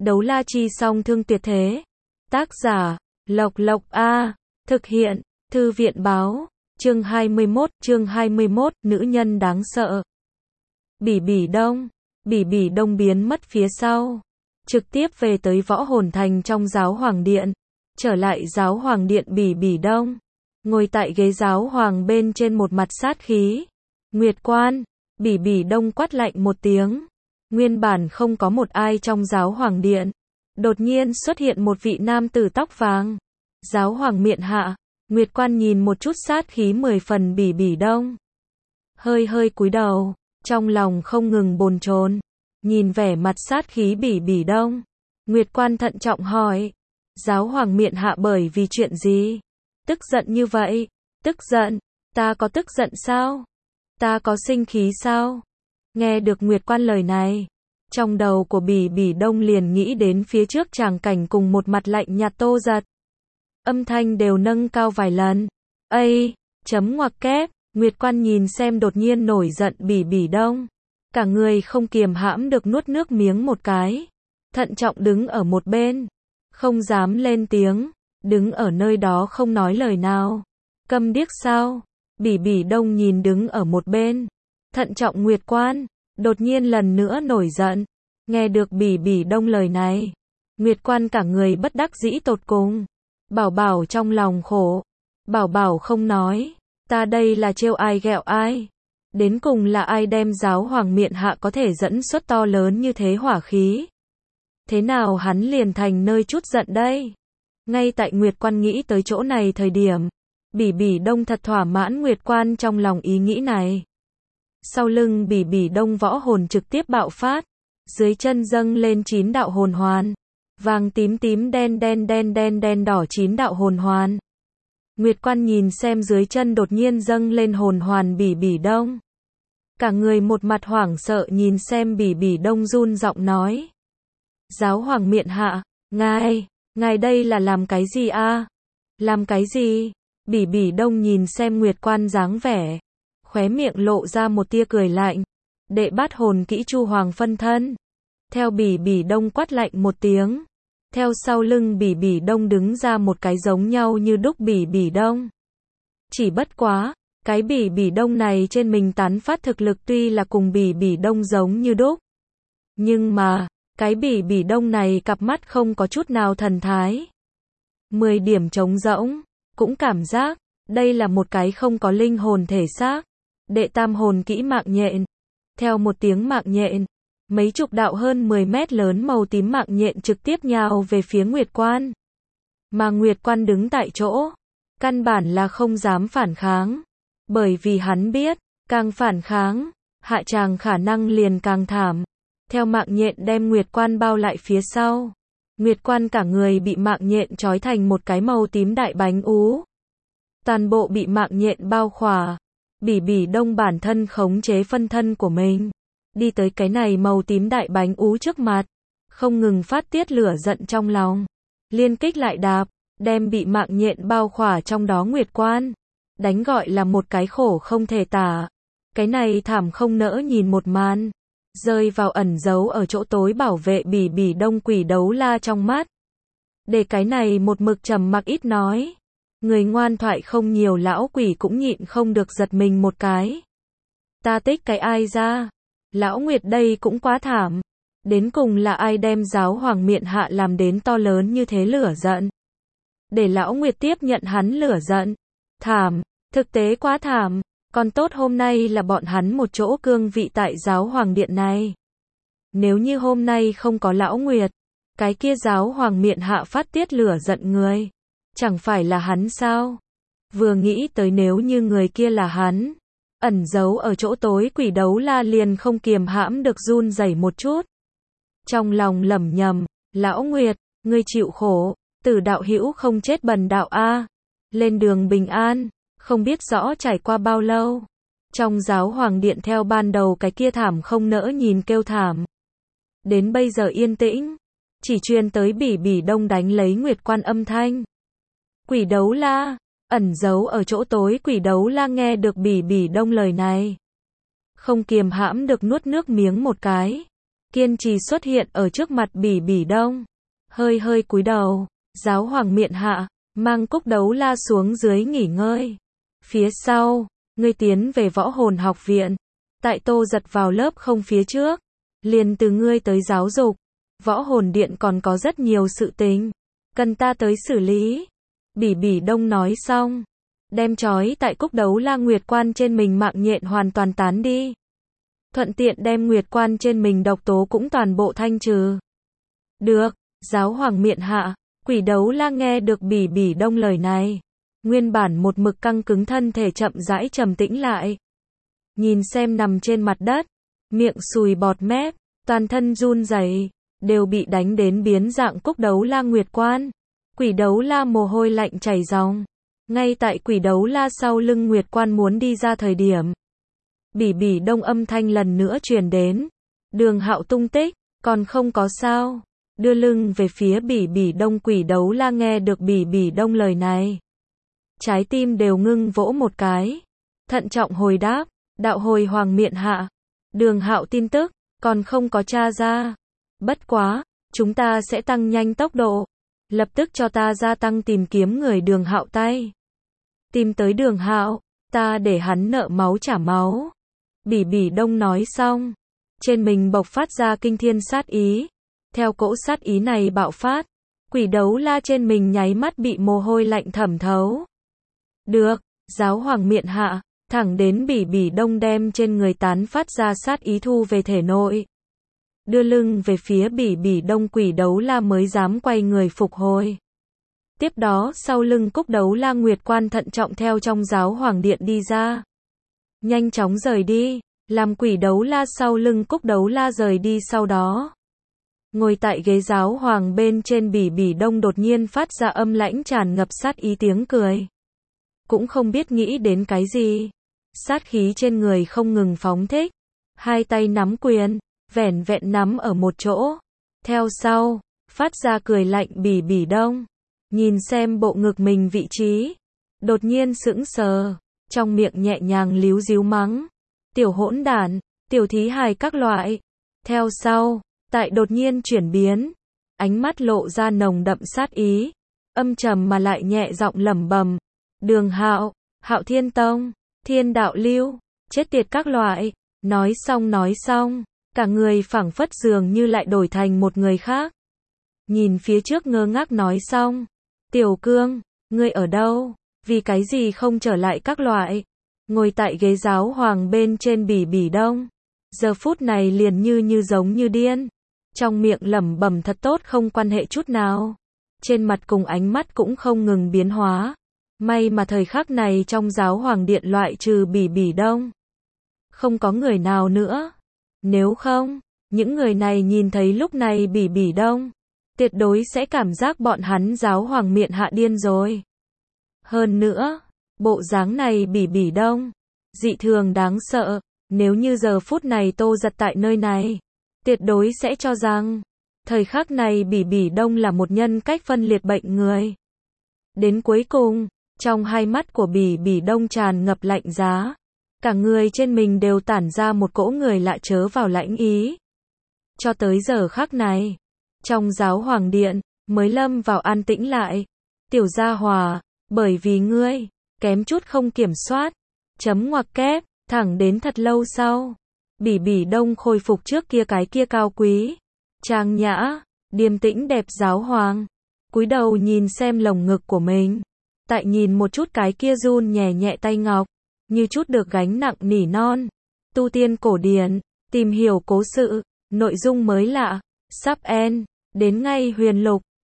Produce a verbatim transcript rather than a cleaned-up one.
Đấu la chi song thương tuyệt thế. Tác giả, Lộc Lộc A. Thực hiện, Thư viện báo. Chương hai mươi mốt, chương hai mươi mốt, nữ nhân đáng sợ. Bỉ Bỉ Đông. Bỉ Bỉ Đông biến mất phía sau. Trực tiếp về tới Võ Hồn Thành trong Giáo Hoàng Điện. Trở lại Giáo Hoàng Điện Bỉ Bỉ Đông. Ngồi tại ghế Giáo Hoàng bên trên một mặt sát khí. Nguyệt Quan. Bỉ Bỉ Đông quát lạnh một tiếng. Nguyên bản không có một ai trong Giáo Hoàng Điện. Đột nhiên xuất hiện một vị nam tử tóc vàng. Giáo Hoàng miện hạ. Nguyệt Quan nhìn một chút sát khí mười phần Bỉ Bỉ Đông. Hơi hơi cúi đầu. Trong lòng không ngừng bồn chồn. Nhìn vẻ mặt sát khí Bỉ Bỉ Đông. Nguyệt Quan thận trọng hỏi. Giáo Hoàng miện hạ bởi vì chuyện gì? Tức giận như vậy. Tức giận. Ta có tức giận sao? Ta có sinh khí sao? Nghe được Nguyệt Quan lời này. Trong đầu của Bỉ Bỉ Đông liền nghĩ đến phía trước tràng cảnh cùng một mặt lạnh nhạt Tô Giật. Âm thanh đều nâng cao vài lần. Ây, chấm ngoặc kép. Nguyệt Quan nhìn xem đột nhiên nổi giận Bỉ Bỉ Đông. Cả người không kiềm hãm được nuốt nước miếng một cái. Thận trọng đứng ở một bên. Không dám lên tiếng. Đứng ở nơi đó không nói lời nào. Câm điếc sao? Bỉ Bỉ Đông nhìn đứng ở một bên. Thận trọng Nguyệt Quan. Đột nhiên lần nữa nổi giận. Nghe được Bỉ Bỉ Đông lời này. Nguyệt Quan cả người bất đắc dĩ tột cùng. Bảo Bảo trong lòng khổ. Bảo Bảo không nói. Ta đây là trêu ai ghẹo ai. Đến cùng là ai đem Giáo Hoàng miện hạ có thể dẫn xuất to lớn như thế hỏa khí. Thế nào hắn liền thành nơi chút giận đây? Ngay tại Nguyệt Quan nghĩ tới chỗ này thời điểm. Bỉ Bỉ Đông thật thỏa mãn Nguyệt Quan trong lòng ý nghĩ này. Sau lưng Bỉ Bỉ Đông võ hồn trực tiếp bạo phát. Dưới chân dâng lên chín đạo hồn hoàn. Vàng tím tím đen đen đen đen đen đỏ chín đạo hồn hoàn. Nguyệt Quan nhìn xem dưới chân đột nhiên dâng lên hồn hoàn Bỉ Bỉ Đông. Cả người một mặt hoảng sợ nhìn xem Bỉ Bỉ Đông run giọng nói. Giáo Hoàng miện hạ, ngài, ngài đây là làm cái gì a? Làm cái gì? Bỉ Bỉ Đông nhìn xem Nguyệt Quan dáng vẻ. Khóe miệng lộ ra một tia cười lạnh. Đệ bát hồn kỹ Chu Hoàng phân thân. Theo Bỉ Bỉ Đông quát lạnh một tiếng. Theo sau lưng Bỉ Bỉ Đông đứng ra một cái giống nhau như đúc Bỉ Bỉ Đông. Chỉ bất quá, cái Bỉ Bỉ Đông này trên mình tán phát thực lực tuy là cùng Bỉ Bỉ Đông giống như đúc. Nhưng mà, cái Bỉ Bỉ Đông này cặp mắt không có chút nào thần thái. mười điểm trống rỗng, cũng cảm giác, đây là một cái không có linh hồn thể xác. Đệ tam hồn kỹ mạng nhện. Theo một tiếng mạng nhện. Mấy chục đạo hơn mười mét lớn màu tím mạng nhện trực tiếp nhào về phía Nguyệt Quan. Mà Nguyệt Quan đứng tại chỗ. Căn bản là không dám phản kháng. Bởi vì hắn biết, càng phản kháng, hạ tràng khả năng liền càng thảm. Theo mạng nhện đem Nguyệt Quan bao lại phía sau. Nguyệt Quan cả người bị mạng nhện trói thành một cái màu tím đại bánh ú. Toàn bộ bị mạng nhện bao khỏa. Bỉ Bỉ Đông bản thân khống chế phân thân của mình. Đi tới cái này màu tím đại bánh ú trước mặt. Không ngừng phát tiết lửa giận trong lòng. Liên kích lại đạp. Đem bị mạng nhện bao khỏa trong đó Nguyệt Quan. Đánh gọi là một cái khổ không thể tả. Cái này thảm không nỡ nhìn một màn. Rơi vào ẩn giấu ở chỗ tối bảo vệ Bỉ Bỉ Đông quỷ đấu la trong mắt. Để cái này một mực trầm mặc ít nói. Người ngoan thoại không nhiều lão quỷ cũng nhịn không được giật mình một cái. Ta tích cái ai ra? Lão Nguyệt đây cũng quá thảm. Đến cùng là ai đem Giáo Hoàng miện hạ làm đến to lớn như thế lửa giận. Để Lão Nguyệt tiếp nhận hắn lửa giận. Thảm, thực tế quá thảm. Còn tốt hôm nay là bọn hắn một chỗ cương vị tại Giáo Hoàng Điện này. Nếu như hôm nay không có Lão Nguyệt, cái kia Giáo Hoàng miện hạ phát tiết lửa giận người. Chẳng phải là hắn sao? Vừa nghĩ tới nếu như người kia là hắn. Ẩn giấu ở chỗ tối quỷ đấu la liền không kiềm hãm được run rẩy một chút. Trong lòng lẩm nhẩm, Lão Nguyệt, ngươi chịu khổ, Tử đạo hữu không chết bần đạo a. Lên đường bình an, không biết rõ trải qua bao lâu. Trong Giáo Hoàng Điện theo ban đầu cái kia thảm không nỡ nhìn kêu thảm. Đến bây giờ yên tĩnh, chỉ truyền tới Bỉ Bỉ Đông đánh lấy Nguyệt Quan âm thanh. Quỷ đấu la, ẩn giấu ở chỗ tối quỷ đấu la nghe được Bỉ Bỉ Đông lời này. Không kiềm hãm được nuốt nước miếng một cái. kiên trì xuất hiện ở trước mặt Bỉ Bỉ Đông. Hơi hơi cúi đầu, giáo hoàng miện hạ, mang Cúc Đấu La xuống dưới nghỉ ngơi. Phía sau, ngươi tiến về Võ Hồn học viện. Tại Tô Giật vào lớp không phía trước, liền từ ngươi tới giáo dục. Võ Hồn Điện còn có rất nhiều sự tình, cần ta tới xử lý. Bỉ Bỉ Đông nói xong, đem trói tại Cúc Đấu La Nguyệt Quan trên mình mạng nhện hoàn toàn tán đi. Thuận tiện đem Nguyệt Quan trên mình độc tố cũng toàn bộ thanh trừ. Được, giáo hoàng miện hạ. Quỷ Đấu La nghe được Bỉ Bỉ Đông lời này, nguyên bản một mực căng cứng thân thể chậm rãi trầm tĩnh lại. Nhìn xem nằm trên mặt đất, miệng sùi bọt mép, toàn thân run rẩy, đều bị đánh đến biến dạng Cúc Đấu La Nguyệt Quan. Quỷ Đấu La mồ hôi lạnh chảy ròng. Ngay tại Quỷ Đấu La sau lưng Nguyệt Quan muốn đi ra thời điểm, Bỉ Bỉ Đông âm thanh lần nữa truyền đến. Đường Hạo tung tích, còn không có sao. Đưa lưng về phía Bỉ Bỉ Đông. Quỷ Đấu La nghe được Bỉ Bỉ Đông lời này, trái tim đều ngưng vỗ một cái. Thận trọng hồi đáp, đạo hồi hoàng miện hạ. Đường Hạo tin tức, còn không có tra ra. Bất quá, chúng ta sẽ tăng nhanh tốc độ. Lập tức cho ta gia tăng tìm kiếm người Đường Hạo tay. Tìm tới Đường Hạo, ta để hắn nợ máu trả máu. Bỉ Bỉ Đông nói xong, trên mình bộc phát ra kinh thiên sát ý. Theo cỗ sát ý này bạo phát, Quỷ Đấu La trên mình nháy mắt bị mồ hôi lạnh thẩm thấu. Được, giáo hoàng miện hạ, thẳng đến Bỉ Bỉ Đông đem trên người tán phát ra sát ý thu về thể nội. Đưa lưng về phía Bỉ Bỉ Đông. Quỷ Đấu La mới dám quay người phục hồi. Tiếp đó sau lưng Cúc Đấu La Nguyệt Quan thận trọng theo trong giáo hoàng điện đi ra. Nhanh chóng rời đi, làm Quỷ Đấu La sau lưng Cúc Đấu La rời đi sau đó. Ngồi tại ghế giáo hoàng bên trên Bỉ Bỉ Đông đột nhiên phát ra âm lãnh tràn ngập sát ý tiếng cười. Cũng không biết nghĩ đến cái gì. Sát khí trên người không ngừng phóng thích. Hai tay nắm quyền, vẻn vẹn nắm ở một chỗ. Theo sau, phát ra cười lạnh. Bỉ Bỉ Đông nhìn xem bộ ngực mình vị trí, đột nhiên sững sờ, trong miệng nhẹ nhàng líu díu mắng. Tiểu hỗn đản, tiểu thí hài các loại. Theo sau, tại đột nhiên chuyển biến, ánh mắt lộ ra nồng đậm sát ý, âm trầm mà lại nhẹ giọng lẩm bẩm, Đường Hạo, Hạo Thiên Tông, Thiên Đạo Lưu, chết tiệt các loại. Nói xong nói xong, cả người phảng phất dường như lại đổi thành một người khác. Nhìn phía trước ngơ ngác nói xong, Tiểu Cương, ngươi ở đâu? Vì cái gì không trở lại các loại? Ngồi tại ghế giáo hoàng bên trên Bỉ Bỉ Đông, giờ phút này liền như như giống như điên. Trong miệng lẩm bẩm thật tốt không quan hệ chút nào. Trên mặt cùng ánh mắt cũng không ngừng biến hóa. May mà thời khắc này trong giáo hoàng điện loại trừ Bỉ Bỉ Đông, không có người nào nữa. Nếu không, những người này nhìn thấy lúc này Bỉ Bỉ Đông, tuyệt đối sẽ cảm giác bọn hắn giáo hoàng miện hạ điên rồi. Hơn nữa, bộ dáng này Bỉ Bỉ Đông, dị thường đáng sợ. Nếu như giờ phút này Tô Giật tại nơi này, tuyệt đối sẽ cho rằng, thời khắc này Bỉ Bỉ Đông là một nhân cách phân liệt bệnh người. Đến cuối cùng, trong hai mắt của Bỉ Bỉ Đông tràn ngập lạnh giá. Cả người trên mình đều tản ra một cỗ người lạ chớ vào lãnh ý. Cho tới giờ khắc này, trong giáo hoàng điện, mới lâm vào an tĩnh lại. Tiểu gia hòa, bởi vì ngươi, kém chút không kiểm soát. Chấm ngoặc kép, thẳng đến thật lâu sau. Bỉ Bỉ Đông khôi phục trước kia cái kia cao quý, trang nhã, điềm tĩnh đẹp giáo hoàng. Cúi đầu nhìn xem lồng ngực của mình. Tại nhìn một chút cái kia run nhẹ nhẹ tay ngọc, như chút được gánh nặng nỉ non. Tu tiên cổ điển, tìm hiểu cố sự, nội dung mới lạ, sắp end, đến ngay huyền lục.